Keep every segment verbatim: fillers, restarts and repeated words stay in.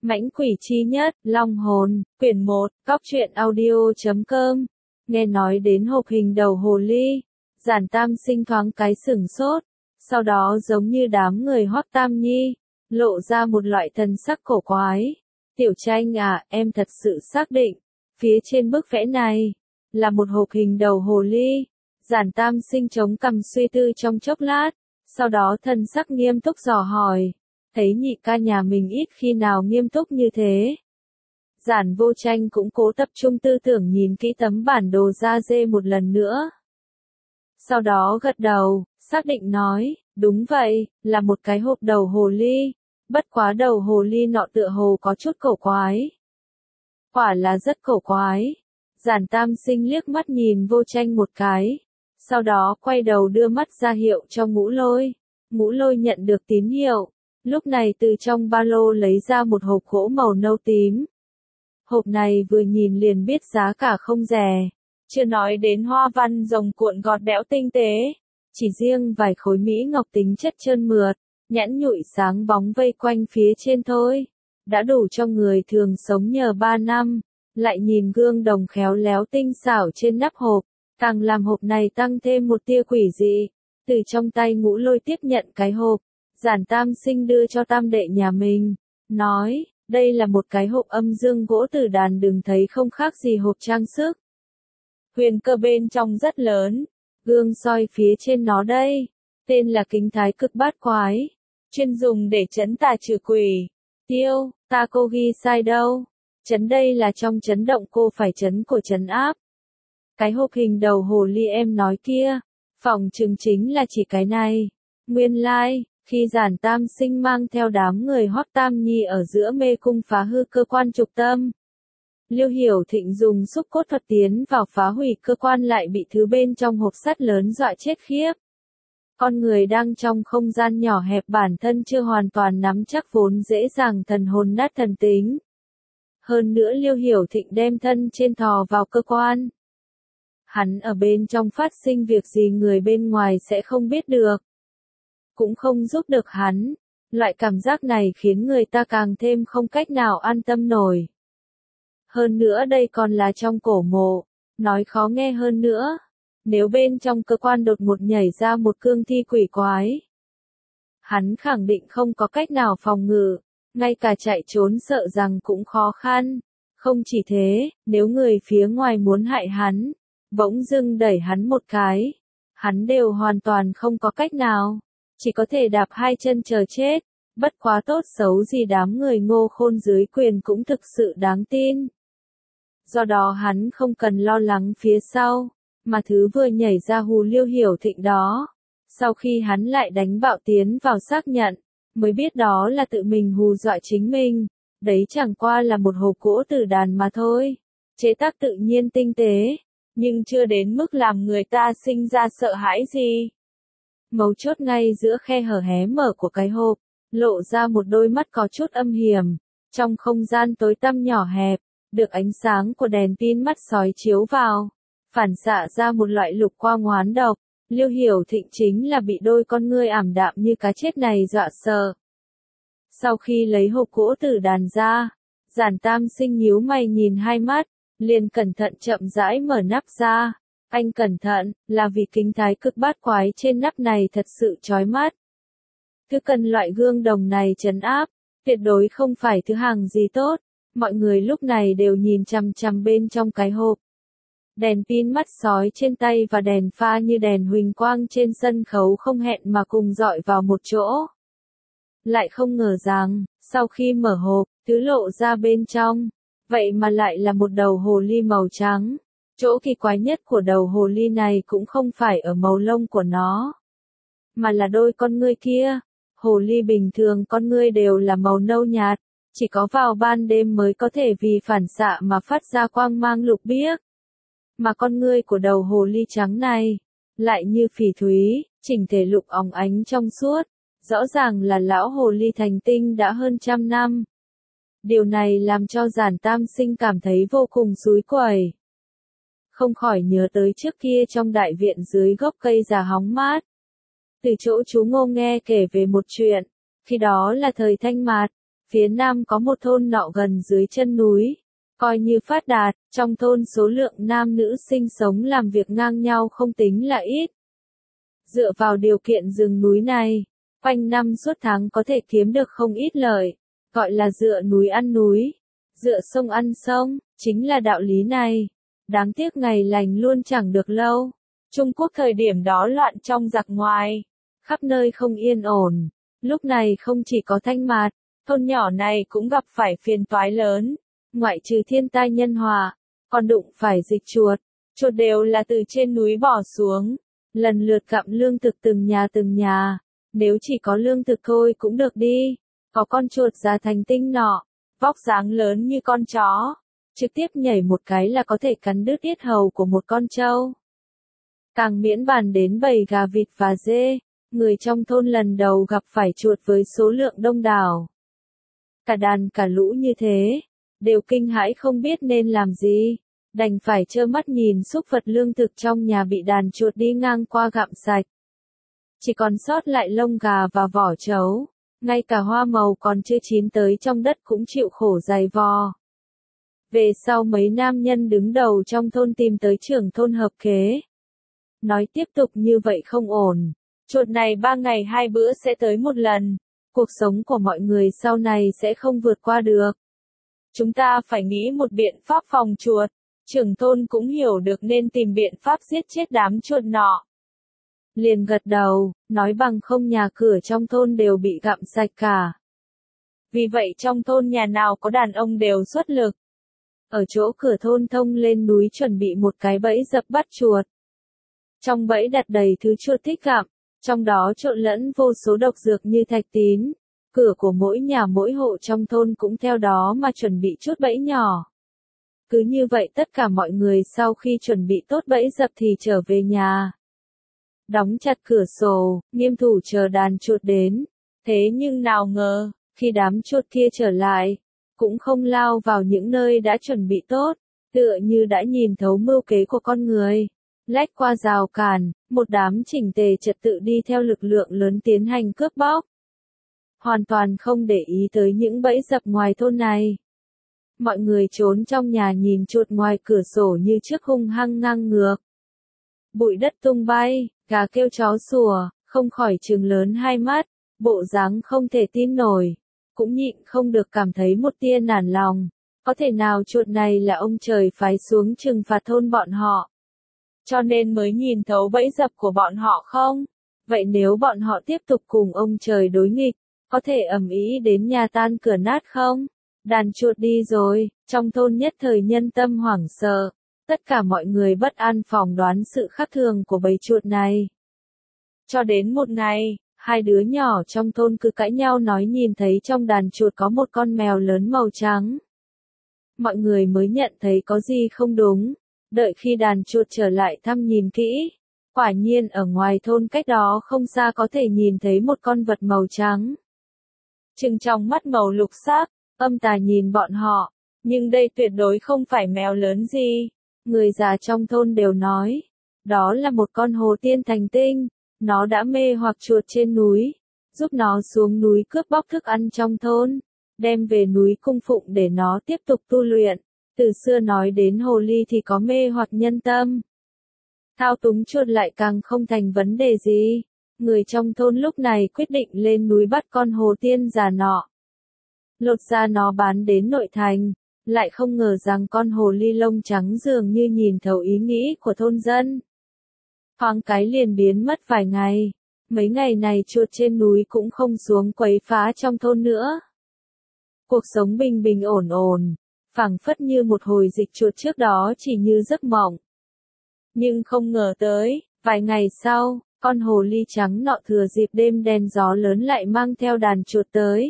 Mãnh quỷ chi nhất, Long hồn, quyển một, cóc truyện audio chấm com. Nghe nói đến hộp hình đầu hồ ly, Giản Tam Sinh thoáng cái sửng sốt, sau đó giống như đám người Hoắc Tam Nhi, lộ ra một loại thần sắc cổ quái. Tiểu Tranh à, em thật sự xác định, phía trên bức vẽ này, là một hộp hình đầu hồ ly. Giản Tam Sinh chống cằm suy tư trong chốc lát, sau đó thần sắc nghiêm túc dò hỏi. Thấy nhị ca nhà mình ít khi nào nghiêm túc như thế. Giản Vô Tranh cũng cố tập trung tư tưởng nhìn kỹ tấm bản đồ da dê một lần nữa. Sau đó gật đầu, xác định nói, đúng vậy, là một cái hộp đầu hồ ly, bất quá đầu hồ ly nọ tựa hồ có chút cổ quái. Quả là rất cổ quái. Giản Tam Sinh liếc mắt nhìn Vô Tranh một cái, sau đó quay đầu đưa mắt ra hiệu cho Ngũ Lôi. Ngũ Lôi nhận được tín hiệu. Lúc này từ trong ba lô lấy ra một hộp gỗ màu nâu tím. Hộp này vừa nhìn liền biết giá cả không rẻ. Chưa nói đến hoa văn rồng cuộn gọt đẽo tinh tế. Chỉ riêng vài khối mỹ ngọc tính chất trơn mượt, nhẵn nhụi sáng bóng vây quanh phía trên thôi. Đã đủ cho người thường sống nhờ ba năm. Lại nhìn gương đồng khéo léo tinh xảo trên nắp hộp. Càng làm hộp này tăng thêm một tia quỷ dị. Từ trong tay Ngũ Lôi tiếp nhận cái hộp. Giản Tam Sinh đưa cho tam đệ nhà mình, nói, đây là một cái hộp âm dương gỗ tử đàn đừng thấy không khác gì hộp trang sức. Huyền cơ bên trong rất lớn, gương soi phía trên nó đây, tên là kính thái cực bát quái, chuyên dùng để trấn tà trừ quỷ. Tiêu, ta cô ghi sai đâu, trấn đây là trong chấn động cô phải trấn của trấn áp. Cái hộp hình đầu hồ ly em nói kia, phòng chừng chính là chỉ cái này, nguyên lai. Like. Khi Giản Tam Sinh mang theo đám người Hoắc Tam Nhi ở giữa mê cung phá hư cơ quan trục tâm. Liêu Hiểu Thịnh dùng xúc cốt thuật tiến vào phá hủy cơ quan lại bị thứ bên trong hộp sắt lớn dọa chết khiếp. Con người đang trong không gian nhỏ hẹp bản thân chưa hoàn toàn nắm chắc vốn dễ dàng thần hồn nát thần tính. Hơn nữa Liêu Hiểu Thịnh đem thân trên thò vào cơ quan. Hắn ở bên trong phát sinh việc gì người bên ngoài sẽ không biết được. Cũng không giúp được hắn. Loại cảm giác này khiến người ta càng thêm không cách nào an tâm nổi. Hơn nữa đây còn là trong cổ mộ. Nói khó nghe hơn nữa. Nếu bên trong cơ quan đột ngột nhảy ra một cương thi quỷ quái. Hắn khẳng định không có cách nào phòng ngự. Ngay cả chạy trốn sợ rằng cũng khó khăn. Không chỉ thế, nếu người phía ngoài muốn hại hắn. Bỗng dưng đẩy hắn một cái. Hắn đều hoàn toàn không có cách nào. Chỉ có thể đạp hai chân chờ chết, bất quá tốt xấu gì đám người Ngô Khôn dưới quyền cũng thực sự đáng tin. Do đó hắn không cần lo lắng phía sau, mà thứ vừa nhảy ra hù Liêu Hiểu Thịnh đó. Sau khi hắn lại đánh bạo tiến vào xác nhận, mới biết đó là tự mình hù dọa chính mình, đấy chẳng qua là một hộp gỗ tử đàn mà thôi. Chế tác tự nhiên tinh tế, nhưng chưa đến mức làm người ta sinh ra sợ hãi gì. Mấu chốt ngay giữa khe hở hé mở của cái hộp, lộ ra một đôi mắt có chút âm hiểm. Trong không gian tối tăm nhỏ hẹp, được ánh sáng của đèn pin mắt sói chiếu vào, phản xạ ra một loại lục quang oán độc. Liêu Hiểu Thịnh chính là bị đôi con ngươi ảm đạm như cá chết này dọa sợ. Sau khi lấy hộp gỗ tử đàn ra, Giản Tam Sinh nhíu mày nhìn hai mắt, liền cẩn thận chậm rãi mở nắp ra. Anh cẩn thận, là vì kính thái cực bát quái trên nắp này thật sự chói mắt. Thứ cần loại gương đồng này trấn áp, tuyệt đối không phải thứ hàng gì tốt. Mọi người lúc này đều nhìn chằm chằm bên trong cái hộp. Đèn pin mắt sói trên tay và đèn pha như đèn huỳnh quang trên sân khấu không hẹn mà cùng dọi vào một chỗ. Lại không ngờ rằng, sau khi mở hộp, thứ lộ ra bên trong, vậy mà lại là một đầu hồ ly màu trắng. Chỗ kỳ quái nhất của đầu hồ ly này cũng không phải ở màu lông của nó, mà là đôi con ngươi kia. Hồ ly bình thường con ngươi đều là màu nâu nhạt, chỉ có vào ban đêm mới có thể vì phản xạ mà phát ra quang mang lục biếc. Mà con ngươi của đầu hồ ly trắng này, lại như phỉ thúy, chỉnh thể lục óng ánh trong suốt, rõ ràng là lão hồ ly thành tinh đã hơn trăm năm. Điều này làm cho Giản Tam Sinh cảm thấy vô cùng xúi quẩy. Không khỏi nhớ tới trước kia trong đại viện dưới gốc cây già hóng mát. Từ chỗ chú Ngô nghe kể về một chuyện, khi đó là thời Thanh Mạt, Phía nam có một thôn nọ gần dưới chân núi, coi như phát đạt, trong thôn số lượng nam nữ sinh sống làm việc ngang nhau không tính là ít. Dựa vào điều kiện rừng núi này, quanh năm suốt tháng có thể kiếm được không ít lợi, gọi là dựa núi ăn núi, dựa sông ăn sông, chính là đạo lý này. Đáng tiếc ngày lành luôn chẳng được lâu. Trung Quốc thời điểm đó loạn trong giặc ngoài, khắp nơi không yên ổn. Lúc này không chỉ có Thanh Mạt, thôn nhỏ này cũng gặp phải phiền toái lớn. Ngoại trừ thiên tai nhân họa, còn đụng phải dịch chuột. Chuột đều là từ trên núi bỏ xuống, lần lượt gặm lương thực từng nhà từng nhà. Nếu chỉ có lương thực thôi cũng được đi. Có con chuột già thành tinh nọ, vóc dáng lớn như con chó, trực tiếp nhảy một cái là có thể cắn đứt yết hầu của một con trâu. Càng miễn bàn đến bầy gà vịt và dê, người trong thôn lần đầu gặp phải chuột với số lượng đông đảo. Cả đàn cả lũ như thế, đều kinh hãi không biết nên làm gì, đành phải trơ mắt nhìn súc vật lương thực trong nhà bị đàn chuột đi ngang qua gặm sạch. Chỉ còn sót lại lông gà và vỏ trấu, ngay cả hoa màu còn chưa chín tới trong đất cũng chịu khổ dày vò. Về sau mấy nam nhân đứng đầu trong thôn tìm tới trưởng thôn hợp kế. Nói tiếp tục như vậy không ổn, chuột này ba ngày hai bữa sẽ tới một lần, cuộc sống của mọi người sau này sẽ không vượt qua được. Chúng ta phải nghĩ một biện pháp phòng chuột, trưởng thôn cũng hiểu được nên tìm biện pháp giết chết đám chuột nọ. Liền gật đầu, nói bằng không nhà cửa trong thôn đều bị gặm sạch cả. Vì vậy trong thôn nhà nào có đàn ông đều xuất lực. Ở chỗ cửa thôn thông lên núi chuẩn bị một cái bẫy dập bắt chuột. Trong bẫy đặt đầy thứ chuột thích gặm, trong đó trộn lẫn vô số độc dược như thạch tín. Cửa của mỗi nhà mỗi hộ trong thôn cũng theo đó mà chuẩn bị chút bẫy nhỏ. Cứ như vậy tất cả mọi người sau khi chuẩn bị tốt bẫy dập thì trở về nhà. Đóng chặt cửa sổ, nghiêm thủ chờ đàn chuột đến. Thế nhưng nào ngờ, khi đám chuột kia trở lại, cũng không lao vào những nơi đã chuẩn bị tốt, tựa như đã nhìn thấu mưu kế của con người. Lách qua rào cản, một đám chỉnh tề trật tự đi theo lực lượng lớn tiến hành cướp bóc. Hoàn toàn không để ý tới những bẫy dập ngoài thôn này. Mọi người trốn trong nhà nhìn chuột ngoài cửa sổ như trước hung hăng ngang ngược. Bụi đất tung bay, gà kêu chó sủa, không khỏi trừng lớn hai mắt, bộ dáng không thể tin nổi, cũng nhịn không được cảm thấy một tia nản lòng. Có thể nào chuột này là ông trời phái xuống trừng phạt thôn bọn họ, cho nên mới nhìn thấu bẫy dập của bọn họ không? Vậy nếu bọn họ tiếp tục cùng ông trời đối nghịch, có thể ầm ĩ đến nhà tan cửa nát không? Đàn chuột đi rồi, trong thôn nhất thời nhân tâm hoảng sợ. Tất cả mọi người bất an phỏng đoán sự khác thường của bầy chuột này. Cho đến một ngày, hai đứa nhỏ trong thôn cứ cãi nhau nói nhìn thấy trong đàn chuột có một con mèo lớn màu trắng. Mọi người mới nhận thấy có gì không đúng, đợi khi đàn chuột trở lại thăm nhìn kỹ. Quả nhiên ở ngoài thôn cách đó không xa có thể nhìn thấy một con vật màu trắng. Trừng trong mắt màu lục sắc, âm tà nhìn bọn họ, nhưng đây tuyệt đối không phải mèo lớn gì. Người già trong thôn đều nói, đó là một con hồ tiên thành tinh, nó đã mê hoặc chuột trên núi, giúp nó xuống núi cướp bóc thức ăn trong thôn, đem về núi cung phụng để nó tiếp tục tu luyện. Từ xưa nói đến hồ ly thì có mê hoặc nhân tâm. Thao túng chuột lại càng không thành vấn đề gì. Người trong thôn lúc này quyết định lên núi bắt con hồ tiên già nọ. Lột ra nó bán đến nội thành. Lại không ngờ rằng con hồ ly lông trắng dường như nhìn thấu ý nghĩ của thôn dân. Thoáng cái liền biến mất vài ngày. Mấy ngày này chuột trên núi cũng không xuống quấy phá trong thôn nữa. Cuộc sống bình bình ổn ổn, phảng phất như một hồi dịch chuột trước đó chỉ như giấc mộng. Nhưng không ngờ tới, vài ngày sau, con hồ ly trắng nọ thừa dịp đêm đen gió lớn lại mang theo đàn chuột tới.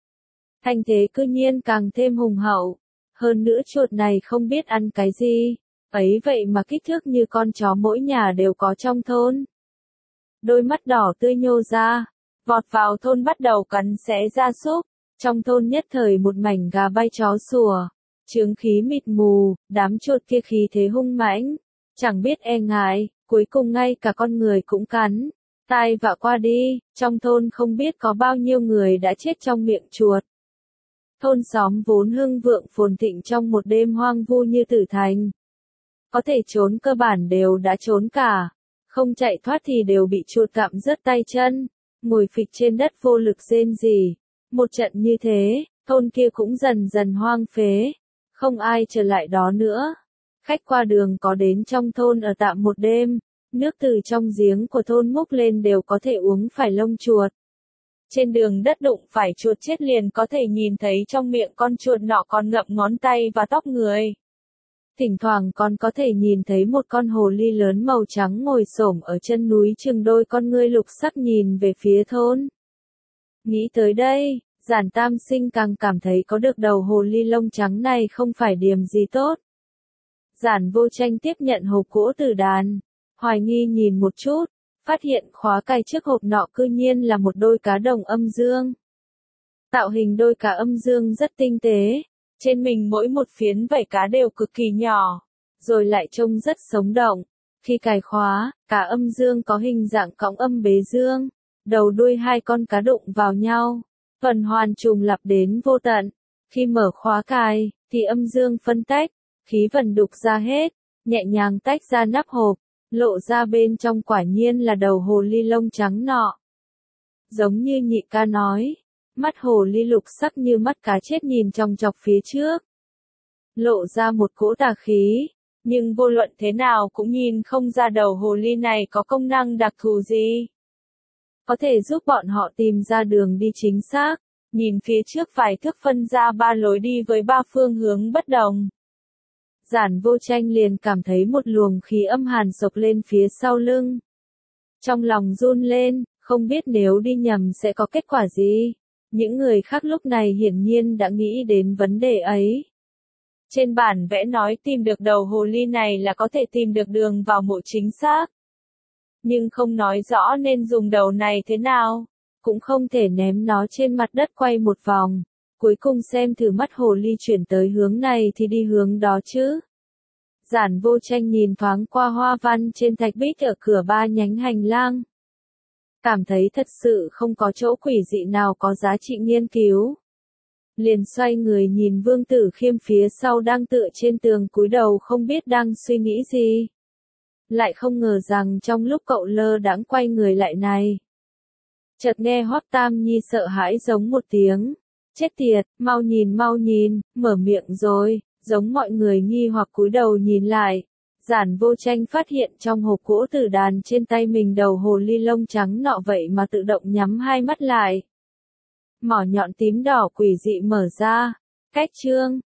Thành thế cư nhiên càng thêm hùng hậu. Hơn nữa chuột này không biết ăn cái gì, ấy vậy mà kích thước như con chó mỗi nhà đều có trong thôn. Đôi mắt đỏ tươi nhô ra, vọt vào thôn bắt đầu cắn xé gia súc, trong thôn nhất thời một mảnh gà bay chó sủa, chướng khí mịt mù, đám chuột kia khí thế hung mãnh, chẳng biết e ngại, cuối cùng ngay cả con người cũng cắn. Tai vạ qua đi, trong thôn không biết có bao nhiêu người đã chết trong miệng chuột. Thôn xóm vốn hưng vượng phồn thịnh trong một đêm hoang vu như tử thành. Có thể trốn cơ bản đều đã trốn cả, không chạy thoát thì đều bị chuột cạm rớt tay chân, ngồi phịch trên đất vô lực rên rỉ. Một trận như thế, thôn kia cũng dần dần hoang phế, không ai trở lại đó nữa. Khách qua đường có đến trong thôn ở tạm một đêm, nước từ trong giếng của thôn múc lên đều có thể uống phải lông chuột. Trên đường đất đụng phải chuột chết liền có thể nhìn thấy trong miệng con chuột nọ còn ngậm ngón tay và tóc người. Thỉnh thoảng còn có thể nhìn thấy một con hồ ly lớn màu trắng ngồi xổm ở chân núi chừng đôi con ngươi lục sắc nhìn về phía thôn. Nghĩ tới đây, Giản Tam Sinh càng cảm thấy có được đầu hồ ly lông trắng này không phải điểm gì tốt. Giản Vô Tranh tiếp nhận hộp gỗ từ đàn, hoài nghi nhìn một chút, phát hiện khóa cài trước hộp nọ cư nhiên là một đôi cá đồng âm dương. Tạo hình đôi cá âm dương rất tinh tế, trên mình mỗi một phiến vảy cá đều cực kỳ nhỏ, rồi lại trông rất sống động. Khi cài khóa, cá âm dương có hình dạng cõng âm bế dương, đầu đuôi hai con cá đụng vào nhau, tuần hoàn trùng lặp đến vô tận. Khi mở khóa cài, thì âm dương phân tách, khí vần đục ra hết, nhẹ nhàng tách ra nắp hộp, lộ ra bên trong quả nhiên là đầu hồ ly lông trắng nọ. Giống như nhị ca nói, mắt hồ ly lục sắc như mắt cá chết nhìn chòng chọc phía trước. Lộ ra một cỗ tà khí, nhưng vô luận thế nào cũng nhìn không ra đầu hồ ly này có công năng đặc thù gì. Có thể giúp bọn họ tìm ra đường đi chính xác, nhìn phía trước vài thước phân ra ba lối đi với ba phương hướng bất đồng. Giản Vô Tranh liền cảm thấy một luồng khí âm hàn sộc lên phía sau lưng. Trong lòng run lên, không biết nếu đi nhầm sẽ có kết quả gì. Những người khác lúc này hiển nhiên đã nghĩ đến vấn đề ấy. Trên bản vẽ nói tìm được đầu hồ ly này là có thể tìm được đường vào mộ chính xác. Nhưng không nói rõ nên dùng đầu này thế nào, cũng không thể ném nó trên mặt đất quay một vòng. Cuối cùng xem thử mắt hồ ly chuyển tới hướng này thì đi hướng đó chứ. Giản Vô Tranh nhìn thoáng qua hoa văn trên thạch bích ở cửa ba nhánh hành lang. Cảm thấy thật sự không có chỗ quỷ dị nào có giá trị nghiên cứu. Liền xoay người nhìn Vương Tử Khiêm phía sau đang tựa trên tường cúi đầu không biết đang suy nghĩ gì. Lại không ngờ rằng trong lúc cậu lơ đãng quay người lại này. Chợt nghe Hoắc Tam Nhi sợ hãi giống một tiếng. Chết tiệt, mau nhìn mau nhìn, mở miệng rồi, giống mọi người nghi hoặc cúi đầu nhìn lại. Giản Vô Tranh phát hiện trong hộp gỗ tử đàn trên tay mình đầu hồ ly lông trắng nọ vậy mà tự động nhắm hai mắt lại. Mỏ nhọn tím đỏ quỷ dị mở ra, cách chương.